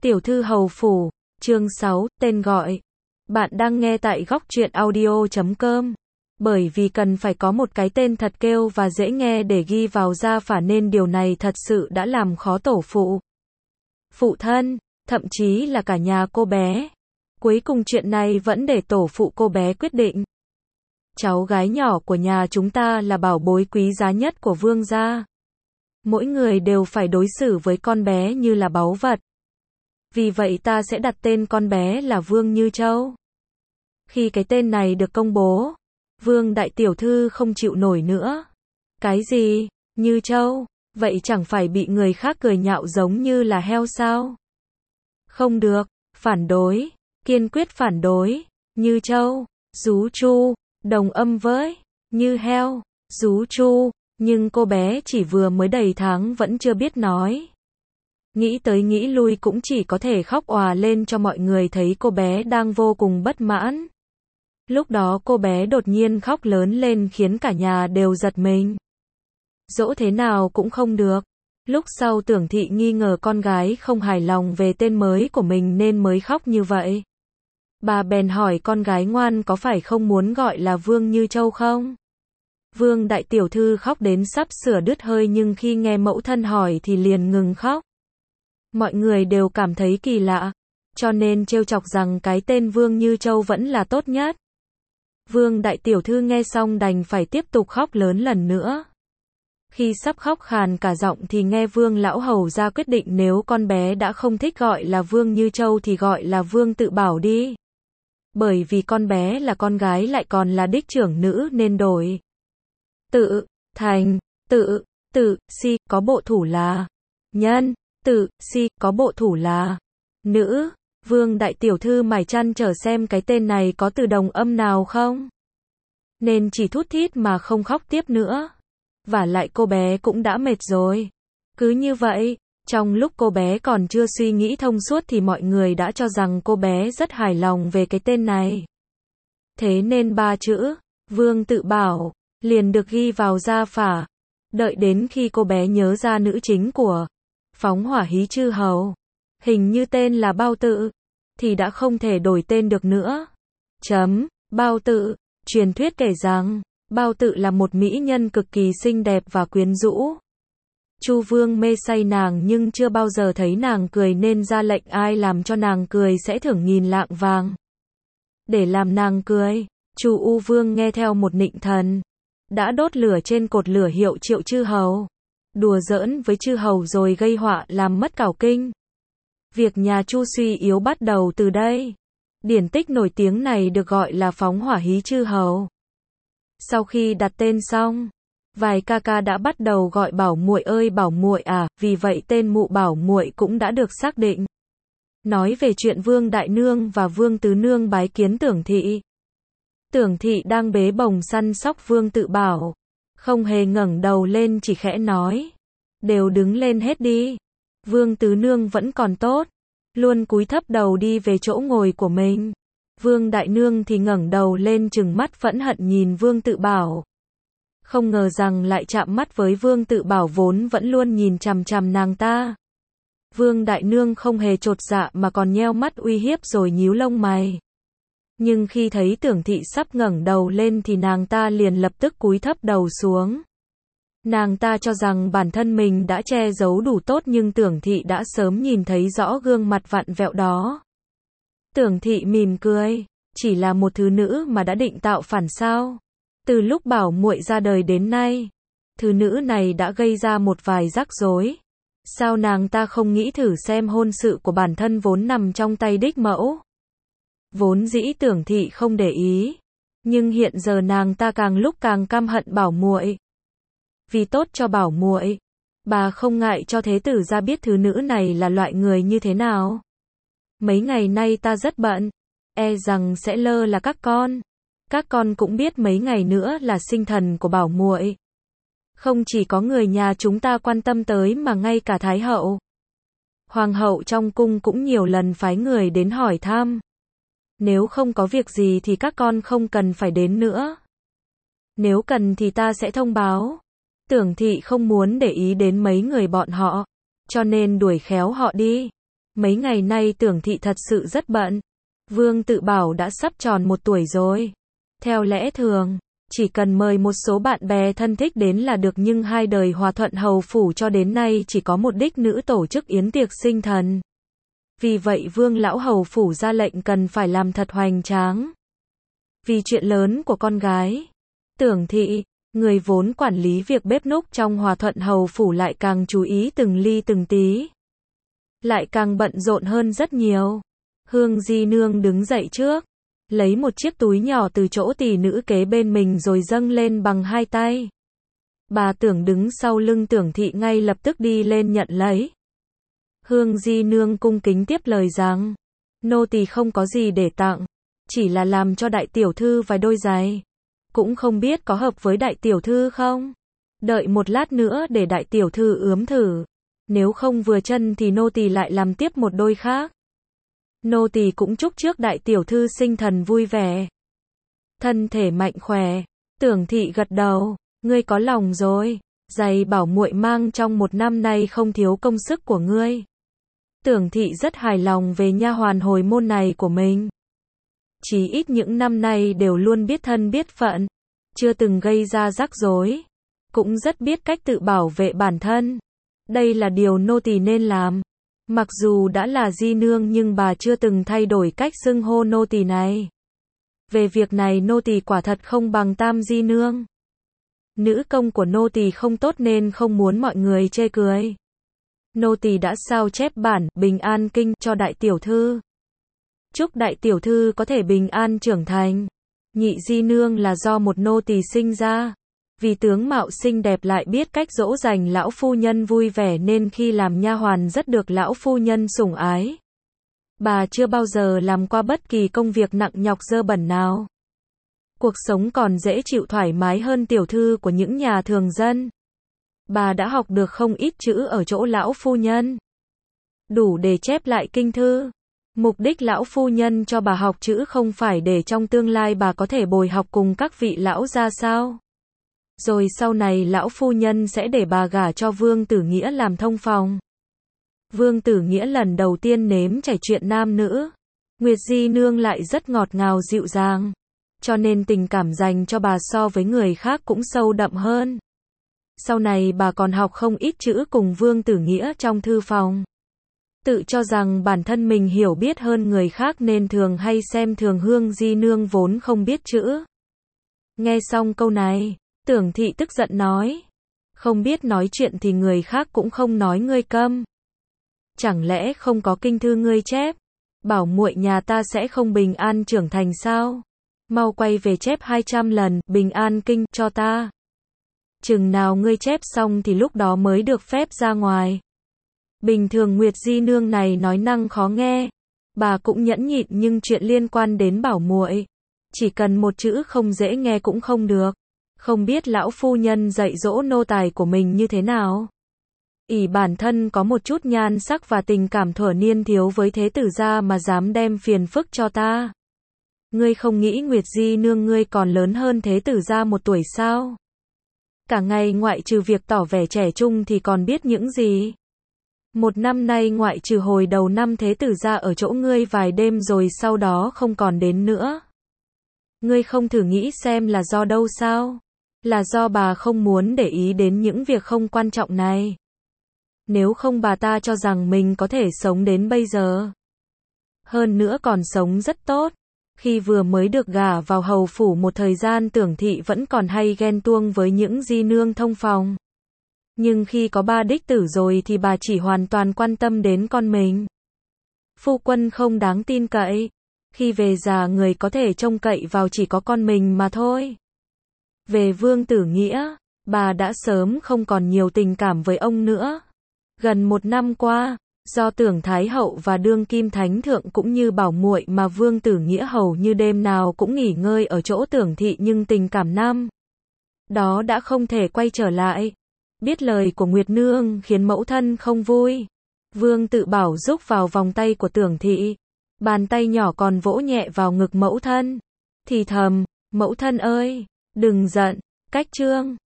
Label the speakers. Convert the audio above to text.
Speaker 1: Tiểu thư hầu phủ, chương 6, tên gọi. Bạn đang nghe tại góc truyện audio.com. Bởi vì cần phải có một cái tên thật kêu và dễ nghe để ghi vào gia phả nên điều này thật sự đã làm khó tổ phụ. Phụ thân, thậm chí là cả nhà cô bé. Cuối cùng chuyện này vẫn để tổ phụ cô bé quyết định. Cháu gái nhỏ của nhà chúng ta là bảo bối quý giá nhất của vương gia. Mỗi người đều phải đối xử với con bé như là báu vật. Vì vậy ta sẽ đặt tên con bé là Vương Như Châu. Khi cái tên này được công bố, Vương đại tiểu thư không chịu nổi nữa. Cái gì? Như Châu? Vậy chẳng phải bị người khác cười nhạo giống như là heo sao? Không được, phản đối, kiên quyết phản đối. Như Châu, rú chu, đồng âm với như heo, rú chu, nhưng cô bé chỉ vừa mới đầy tháng vẫn chưa biết nói. Nghĩ tới nghĩ lui cũng chỉ có thể khóc òa lên cho mọi người thấy cô bé đang vô cùng bất mãn. Lúc đó cô bé đột nhiên khóc lớn lên khiến cả nhà đều giật mình. Dỗ thế nào cũng không được. Lúc sau Tưởng Thị nghi ngờ con gái không hài lòng về tên mới của mình nên mới khóc như vậy. Bà bèn hỏi con gái ngoan có phải không muốn gọi là Vương Như Châu không? Vương đại tiểu thư khóc đến sắp sửa đứt hơi nhưng khi nghe mẫu thân hỏi thì liền ngừng khóc. Mọi người đều cảm thấy kỳ lạ, cho nên trêu chọc rằng cái tên Vương Như Châu vẫn là tốt nhất. Vương đại tiểu thư nghe xong đành phải tiếp tục khóc lớn lần nữa. Khi sắp khóc khàn cả giọng thì nghe Vương lão hầu ra quyết định nếu con bé đã không thích gọi là Vương Như Châu thì gọi là Vương Tự Bảo đi. Bởi vì con bé là con gái lại còn là đích trưởng nữ nên đổi. Tự, thành, tự, si, có bộ thủ là nhân, tự, si, có bộ thủ là nữ. Vương đại tiểu thư mải trăn trở xem cái tên này có từ đồng âm nào không. Nên chỉ thút thít mà không khóc tiếp nữa. Vả lại cô bé cũng đã mệt rồi. Cứ như vậy, trong lúc cô bé còn chưa suy nghĩ thông suốt thì mọi người đã cho rằng cô bé rất hài lòng về cái tên này. Thế nên ba chữ, Vương Tự Bảo, liền được ghi vào gia phả. Đợi đến khi cô bé nhớ ra nữ chính của Phóng Hỏa Hí Chư Hầu, hình như tên là Bao Tự, thì đã không thể đổi tên được nữa. Bao Tự, truyền thuyết kể rằng, Bao Tự là một mỹ nhân cực kỳ xinh đẹp và quyến rũ. Chu Vương mê say nàng nhưng chưa bao giờ thấy nàng cười nên ra lệnh ai làm cho nàng cười sẽ thưởng 1000 lạng vàng. Để làm nàng cười, Chu U Vương nghe theo một nịnh thần, đã đốt lửa trên cột lửa hiệu triệu chư hầu. Đùa giỡn với chư hầu rồi gây họa làm mất cảo kinh. Việc nhà Chu suy yếu bắt đầu từ đây. Điển tích nổi tiếng này được gọi là Phóng Hỏa Hí Chư Hầu. Sau khi đặt tên xong, vài ca ca đã bắt đầu gọi Bảo muội ơi Bảo muội à, vì vậy tên mụ Bảo muội cũng đã được xác định. Nói về chuyện Vương Đại Nương và Vương Tứ Nương bái kiến Tưởng Thị. Tưởng Thị đang bế bồng săn sóc Vương Tự Bảo, không hề ngẩng đầu lên chỉ khẽ nói, đều đứng lên hết đi. Vương Tứ Nương vẫn còn tốt, luôn cúi thấp đầu đi về chỗ ngồi của mình. Vương Đại Nương thì ngẩng đầu lên trừng mắt phẫn hận nhìn Vương Tự Bảo. Không ngờ rằng lại chạm mắt với Vương Tự Bảo vốn vẫn luôn nhìn chằm chằm nàng ta. Vương Đại Nương không hề chột dạ mà còn nheo mắt uy hiếp rồi nhíu lông mày. Nhưng khi thấy Tưởng Thị sắp ngẩng đầu lên thì nàng ta liền lập tức cúi thấp đầu xuống. Nàng ta cho rằng bản thân mình đã che giấu đủ tốt nhưng Tưởng Thị đã sớm nhìn thấy rõ gương mặt vặn vẹo đó. Tưởng Thị mỉm cười, chỉ là một thứ nữ mà đã định tạo phản sao? Từ lúc Bảo muội ra đời đến nay, thứ nữ này đã gây ra một vài rắc rối. Sao nàng ta không nghĩ thử xem hôn sự của bản thân vốn nằm trong tay đích mẫu? Vốn dĩ Tưởng Thị không để ý, nhưng hiện giờ nàng ta càng lúc càng căm hận Bảo muội. Vì tốt cho Bảo muội, bà không ngại cho thế tử ra biết thứ nữ này là loại người như thế nào. Mấy ngày nay ta rất bận, e rằng sẽ lơ là các con. Các con cũng biết mấy ngày nữa là sinh thần của Bảo muội. Không chỉ có người nhà chúng ta quan tâm tới mà ngay cả Thái hậu, Hoàng hậu trong cung cũng nhiều lần phái người đến hỏi thăm. Nếu không có việc gì thì các con không cần phải đến nữa. Nếu cần thì ta sẽ thông báo. Tưởng Thị không muốn để ý đến mấy người bọn họ, cho nên đuổi khéo họ đi. Mấy ngày nay Tưởng Thị thật sự rất bận. Vương Tự Bảo đã sắp tròn 1 tuổi rồi. Theo lẽ thường, chỉ cần mời một số bạn bè thân thích đến là được, nhưng 2 đời Hòa Thuận Hầu Phủ cho đến nay chỉ có một đích nữ tổ chức yến tiệc sinh thần. Vì vậy Vương Lão Hầu Phủ ra lệnh cần phải làm thật hoành tráng. Vì chuyện lớn của con gái, Tưởng Thị, người vốn quản lý việc bếp núc trong Hòa Thuận Hầu Phủ lại càng chú ý từng ly từng tí. Lại càng bận rộn hơn rất nhiều. Hương Di Nương đứng dậy trước, lấy một chiếc túi nhỏ từ chỗ tỷ nữ kế bên mình rồi dâng lên bằng 2 tay. Bà Tưởng đứng sau lưng Tưởng Thị ngay lập tức đi lên nhận lấy. Hương Di Nương cung kính tiếp lời rằng, nô tỳ không có gì để tặng, chỉ là làm cho đại tiểu thư vài đôi giày. Cũng không biết có hợp với đại tiểu thư không? Đợi một lát nữa để đại tiểu thư ướm thử. Nếu không vừa chân thì nô tỳ lại làm tiếp một đôi khác. Nô tỳ cũng chúc trước đại tiểu thư sinh thần vui vẻ, thân thể mạnh khỏe. Tưởng Thị gật đầu, ngươi có lòng rồi. Giày bảo muội mang trong 1 năm nay không thiếu công sức của ngươi. Tưởng Thị rất hài lòng về nha hoàn hồi môn này của mình. Chí ít những năm nay đều luôn biết thân biết phận, chưa từng gây ra rắc rối, cũng rất biết cách tự bảo vệ bản thân. Đây là điều nô tỳ nên làm. Mặc dù đã là Di Nương nhưng bà chưa từng thay đổi cách xưng hô nô tỳ này. Về việc này nô tỳ quả thật không bằng Tam Di Nương. Nữ công của nô tỳ không tốt nên không muốn mọi người chê cười. Nô tỳ đã sao chép bản Bình An Kinh cho đại tiểu thư. Chúc đại tiểu thư có thể bình an trưởng thành. Nhị Di Nương là do một nô tỳ sinh ra. Vì tướng mạo xinh đẹp lại biết cách dỗ dành lão phu nhân vui vẻ nên khi làm nha hoàn rất được lão phu nhân sủng ái. Bà chưa bao giờ làm qua bất kỳ công việc nặng nhọc dơ bẩn nào. Cuộc sống còn dễ chịu thoải mái hơn tiểu thư của những nhà thường dân. Bà đã học được không ít chữ ở chỗ lão phu nhân, đủ để chép lại kinh thư. Mục đích lão phu nhân cho bà học chữ không phải để trong tương lai bà có thể bồi học cùng các vị lão gia sao? Rồi sau này lão phu nhân sẽ để bà gả cho Vương Tử Nghĩa làm thông phòng. Vương Tử Nghĩa lần đầu tiên nếm trải chuyện nam nữ. Nguyệt Di Nương lại rất ngọt ngào dịu dàng, cho nên tình cảm dành cho bà so với người khác cũng sâu đậm hơn. Sau này bà còn học không ít chữ cùng Vương Tử Nghĩa trong thư phòng. Tự cho rằng bản thân mình hiểu biết hơn người khác nên thường hay xem thường Hương Di Nương vốn không biết chữ. Nghe xong câu này, Tưởng Thị tức giận nói, không biết nói chuyện thì người khác cũng không nói ngươi câm. Chẳng lẽ không có kinh thư ngươi chép, bảo muội nhà ta sẽ không bình an trưởng thành sao? Mau quay về chép 200 lần Bình An Kinh cho ta. Chừng nào ngươi chép xong thì lúc đó mới được phép ra ngoài. Bình thường Nguyệt Di Nương này nói năng khó nghe, bà cũng nhẫn nhịn, nhưng chuyện liên quan đến bảo muội, chỉ cần một chữ không dễ nghe cũng không được. Không biết lão phu nhân dạy dỗ nô tài của mình như thế nào? Ỷ bản thân có một chút nhan sắc và tình cảm thuở niên thiếu với thế tử gia mà dám đem phiền phức cho ta. Ngươi không nghĩ Nguyệt Di Nương ngươi còn lớn hơn thế tử gia 1 tuổi sao? Cả ngày ngoại trừ việc tỏ vẻ trẻ trung thì còn biết những gì? 1 năm nay ngoại trừ hồi đầu năm thế tử gia ở chỗ ngươi vài đêm rồi sau đó không còn đến nữa. Ngươi không thử nghĩ xem là do đâu sao? Là do bà không muốn để ý đến những việc không quan trọng này. Nếu không bà ta cho rằng mình có thể sống đến bây giờ. Hơn nữa còn sống rất tốt. Khi vừa mới được gả vào hầu phủ một thời gian Tưởng Thị vẫn còn hay ghen tuông với những Di Nương thông phòng. Nhưng khi có 3 đích tử rồi thì bà chỉ hoàn toàn quan tâm đến con mình. Phu quân không đáng tin cậy. Khi về già người có thể trông cậy vào chỉ có con mình mà thôi. Về Vương Tử Nghĩa, bà đã sớm không còn nhiều tình cảm với ông nữa. Gần 1 năm qua, do Tưởng Thái Hậu và đương kim Thánh Thượng cũng như bảo muội mà Vương Tử Nghĩa hầu như đêm nào cũng nghỉ ngơi ở chỗ Tưởng Thị, nhưng tình cảm năm đó đã không thể quay trở lại. Biết lời của Nguyệt Nương khiến mẫu thân không vui. Vương Tự Bảo rúc vào vòng tay của Tưởng Thị, bàn tay nhỏ còn vỗ nhẹ vào ngực mẫu thân, thì thầm, mẫu thân ơi, đừng giận, cách chương.